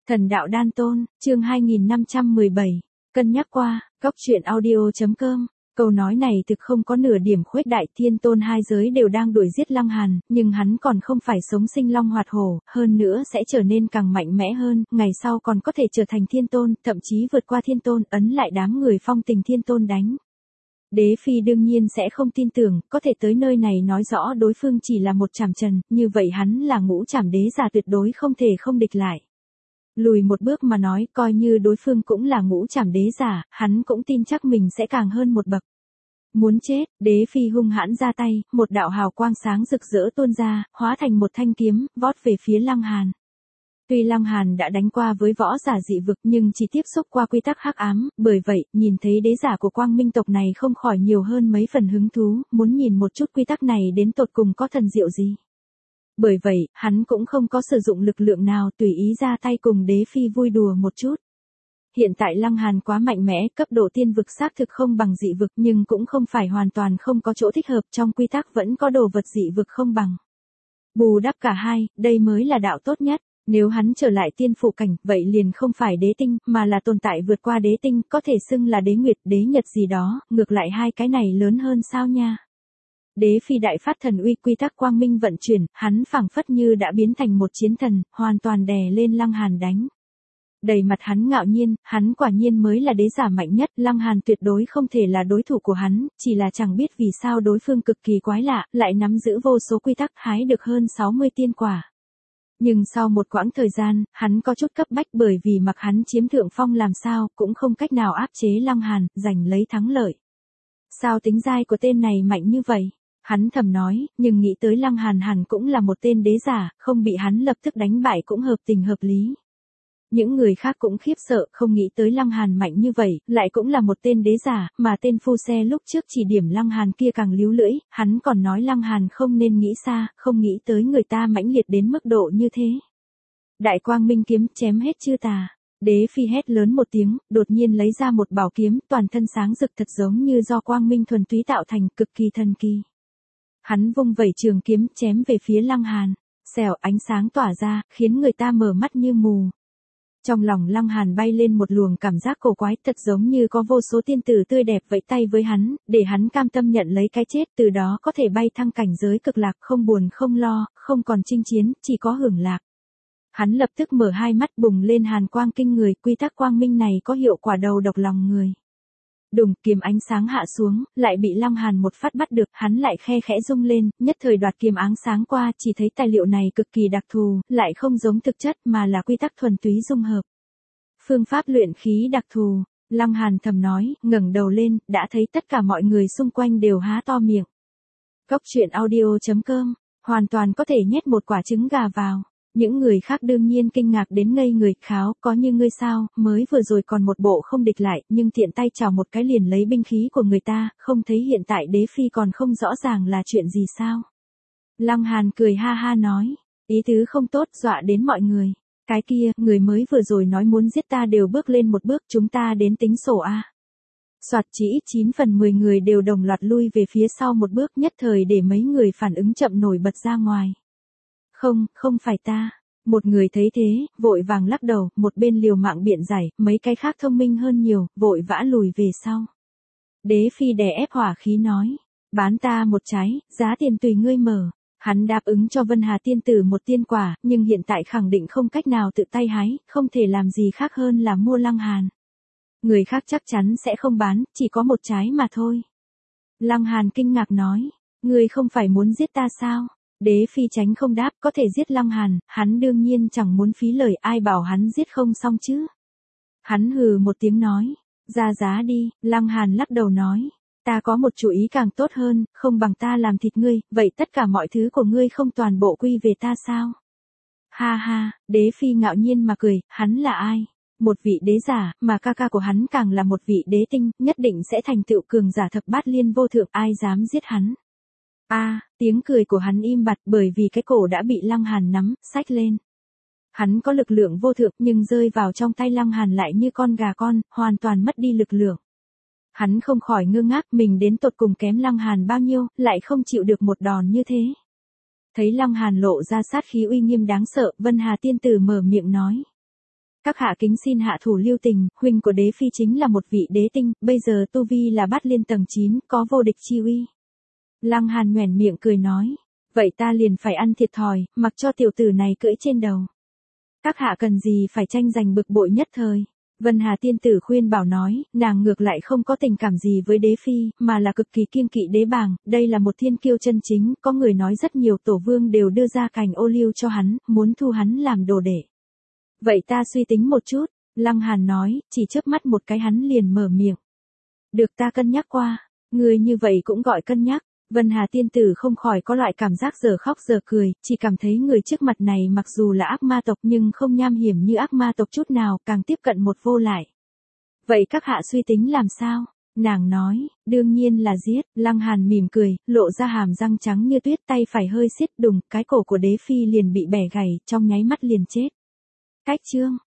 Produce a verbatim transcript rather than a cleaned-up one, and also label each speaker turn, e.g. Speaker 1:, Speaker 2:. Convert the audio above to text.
Speaker 1: Thần đạo đan tôn, chương hai nghìn năm trăm mười bảy, cân nhắc qua, góc truyện audio.com. Câu nói này thực không có nửa điểm khuếch đại. Thiên tôn hai giới đều đang đuổi giết Lăng Hàn, nhưng hắn còn không phải sống sinh long hoạt hổ, hơn nữa sẽ trở nên càng mạnh mẽ hơn, ngày sau còn có thể trở thành thiên tôn, thậm chí vượt qua thiên tôn, ấn lại đám người phong tình thiên tôn đánh. Đế phi đương nhiên sẽ không tin tưởng, có thể tới nơi này nói rõ đối phương chỉ là một trảm trần, như vậy hắn là ngũ trảm đế giả tuyệt đối không thể không địch lại. Lùi một bước mà nói, coi như đối phương cũng là ngũ trảm đế giả, hắn cũng tin chắc mình sẽ càng hơn một bậc. Muốn chết, đế phi hung hãn ra tay, một đạo hào quang sáng rực rỡ tuôn ra, hóa thành một thanh kiếm, vót về phía Lăng Hàn. Tuy Lăng Hàn đã đánh qua với võ giả dị vực nhưng chỉ tiếp xúc qua quy tắc hắc ám, bởi vậy, nhìn thấy đế giả của quang minh tộc này không khỏi nhiều hơn mấy phần hứng thú, muốn nhìn một chút quy tắc này đến tột cùng có thần diệu gì. Bởi vậy, hắn cũng không có sử dụng lực lượng nào, tùy ý ra tay cùng đế phi vui đùa một chút. Hiện tại Lăng Hàn quá mạnh mẽ, cấp độ tiên vực xác thực không bằng dị vực nhưng cũng không phải hoàn toàn không có chỗ thích hợp, trong quy tắc vẫn có đồ vật dị vực không bằng. Bù đắp cả hai, đây mới là đạo tốt nhất. Nếu hắn trở lại tiên phụ cảnh, vậy liền không phải đế tinh, mà là tồn tại vượt qua đế tinh, có thể xưng là đế nguyệt, đế nhật gì đó, ngược lại hai cái này lớn hơn sao nha. Đế phi đại phát thần uy, quy tắc quang minh vận chuyển, hắn phảng phất như đã biến thành một chiến thần, hoàn toàn đè lên Lăng Hàn đánh. Đầy mặt hắn ngạo nhiên, hắn quả nhiên mới là đế giả mạnh nhất, Lăng Hàn tuyệt đối không thể là đối thủ của hắn, chỉ là chẳng biết vì sao đối phương cực kỳ quái lạ, lại nắm giữ vô số quy tắc, hái được hơn sáu mươi tiên quả. Nhưng sau một quãng thời gian, hắn có chút cấp bách bởi vì mặc hắn chiếm thượng phong làm sao, cũng không cách nào áp chế Lăng Hàn, giành lấy thắng lợi. Sao tính giai của tên này mạnh như vậy? Hắn thầm nói, nhưng nghĩ tới Lăng Hàn hẳn cũng là một tên đế giả, không bị hắn lập tức đánh bại cũng hợp tình hợp lý. Những người khác cũng khiếp sợ, không nghĩ tới Lăng Hàn mạnh như vậy, lại cũng là một tên đế giả, mà tên phu xe lúc trước chỉ điểm Lăng Hàn kia càng líu lưỡi, hắn còn nói Lăng Hàn không nên nghĩ xa, không nghĩ tới người ta mãnh liệt đến mức độ như thế. Đại quang minh kiếm chém hết chư tà. Đế phi hét lớn một tiếng, đột nhiên lấy ra một bảo kiếm, toàn thân sáng rực thật giống như do quang minh thuần túy tạo thành, cực kỳ thần kỳ. Hắn vung vẩy trường kiếm chém về phía Lăng Hàn, xèo ánh sáng tỏa ra, khiến người ta mở mắt như mù. Trong lòng Lăng Hàn bay lên một luồng cảm giác cổ quái, thật giống như có vô số tiên tử tươi đẹp vẫy tay với hắn, để hắn cam tâm nhận lấy cái chết, từ đó có thể bay thăng cảnh giới cực lạc, không buồn không lo, không còn chinh chiến, chỉ có hưởng lạc. Hắn lập tức mở hai mắt, bùng lên hàn quang kinh người, quy tắc quang minh này có hiệu quả đầu độc lòng người. Đùng, kiếm ánh sáng hạ xuống, lại bị Lăng Hàn một phát bắt được, hắn lại khe khẽ rung lên, nhất thời đoạt kiếm ánh sáng qua, chỉ thấy tài liệu này cực kỳ đặc thù, lại không giống thực chất mà là quy tắc thuần túy dung hợp. Phương pháp luyện khí đặc thù, Lăng Hàn thầm nói, ngẩng đầu lên, đã thấy tất cả mọi người xung quanh đều há to miệng. Góc truyện audio.com, hoàn toàn có thể nhét một quả trứng gà vào. Những người khác đương nhiên kinh ngạc đến ngây người, kháo, có như ngươi sao, mới vừa rồi còn một bộ không địch lại, nhưng tiện tay chào một cái liền lấy binh khí của người ta, không thấy hiện tại đế phi còn không rõ ràng là chuyện gì sao. Lăng Hàn cười ha ha nói, ý tứ không tốt dọa đến mọi người. Cái kia, người mới vừa rồi nói muốn giết ta đều bước lên một bước, chúng ta đến tính sổ a. Soạt, chỉ ít chín phần mười người đều đồng loạt lui về phía sau một bước, nhất thời để mấy người phản ứng chậm nổi bật ra ngoài. Không, không phải ta. Một người thấy thế, vội vàng lắc đầu, một bên liều mạng biện giải, mấy cái khác thông minh hơn nhiều, vội vã lùi về sau. Đế phi đè ép hỏa khí nói, bán ta một trái, giá tiền tùy ngươi mở. Hắn đáp ứng cho Vân Hà tiên tử một tiên quả, nhưng hiện tại khẳng định không cách nào tự tay hái, không thể làm gì khác hơn là mua Lăng Hàn. Người khác chắc chắn sẽ không bán, chỉ có một trái mà thôi. Lăng Hàn kinh ngạc nói, ngươi không phải muốn giết ta sao? Đế phi tránh không đáp, có thể giết Lăng Hàn, hắn đương nhiên chẳng muốn phí lời, ai bảo hắn giết không xong chứ. Hắn hừ một tiếng nói, ra giá đi. Lăng Hàn lắc đầu nói, ta có một chủ ý càng tốt hơn, không bằng ta làm thịt ngươi, vậy tất cả mọi thứ của ngươi không toàn bộ quy về ta sao? Ha ha, đế phi ngạo nhiên mà cười, hắn là ai? Một vị đế giả, mà ca ca của hắn càng là một vị đế tinh, nhất định sẽ thành tựu cường giả thập bát liên vô thượng, ai dám giết hắn? A, à, tiếng cười của hắn im bặt bởi vì cái cổ đã bị Lăng Hàn nắm, xách lên. Hắn có lực lượng vô thượng nhưng rơi vào trong tay Lăng Hàn lại như con gà con, hoàn toàn mất đi lực lượng. Hắn không khỏi ngơ ngác, mình đến tột cùng kém Lăng Hàn bao nhiêu, lại không chịu được một đòn như thế. Thấy Lăng Hàn lộ ra sát khí uy nghiêm đáng sợ, Vân Hà tiên tử mở miệng nói. Các hạ kính xin hạ thủ lưu tình, huynh của đế phi chính là một vị đế tinh, bây giờ tu vi là bát liên tầng chín, có vô địch chi uy. Lăng Hàn nhoẻn miệng cười nói, vậy ta liền phải ăn thiệt thòi, mặc cho tiểu tử này cưỡi trên đầu. Các hạ cần gì phải tranh giành bực bội nhất thời. Vân Hà tiên tử khuyên bảo nói, nàng ngược lại không có tình cảm gì với đế phi, mà là cực kỳ kiêng kỵ đế bàng, đây là một thiên kiêu chân chính, có người nói rất nhiều tổ vương đều đưa ra cành ô liu cho hắn, muốn thu hắn làm đồ đệ. Vậy ta suy tính một chút, Lăng Hàn nói, chỉ chớp mắt một cái hắn liền mở miệng. Được ta cân nhắc qua, người như vậy cũng gọi cân nhắc. Vân Hà tiên tử không khỏi có loại cảm giác giờ khóc giờ cười, chỉ cảm thấy người trước mặt này mặc dù là ác ma tộc nhưng không nham hiểm như ác ma tộc chút nào, càng tiếp cận một vô lại. Vậy các hạ suy tính làm sao? Nàng nói, đương nhiên là giết. Lăng Hàn mỉm cười, lộ ra hàm răng trắng như tuyết, tay phải hơi siết đùng, cái cổ của đế phi liền bị bẻ gãy, trong nháy mắt liền chết. Cách chương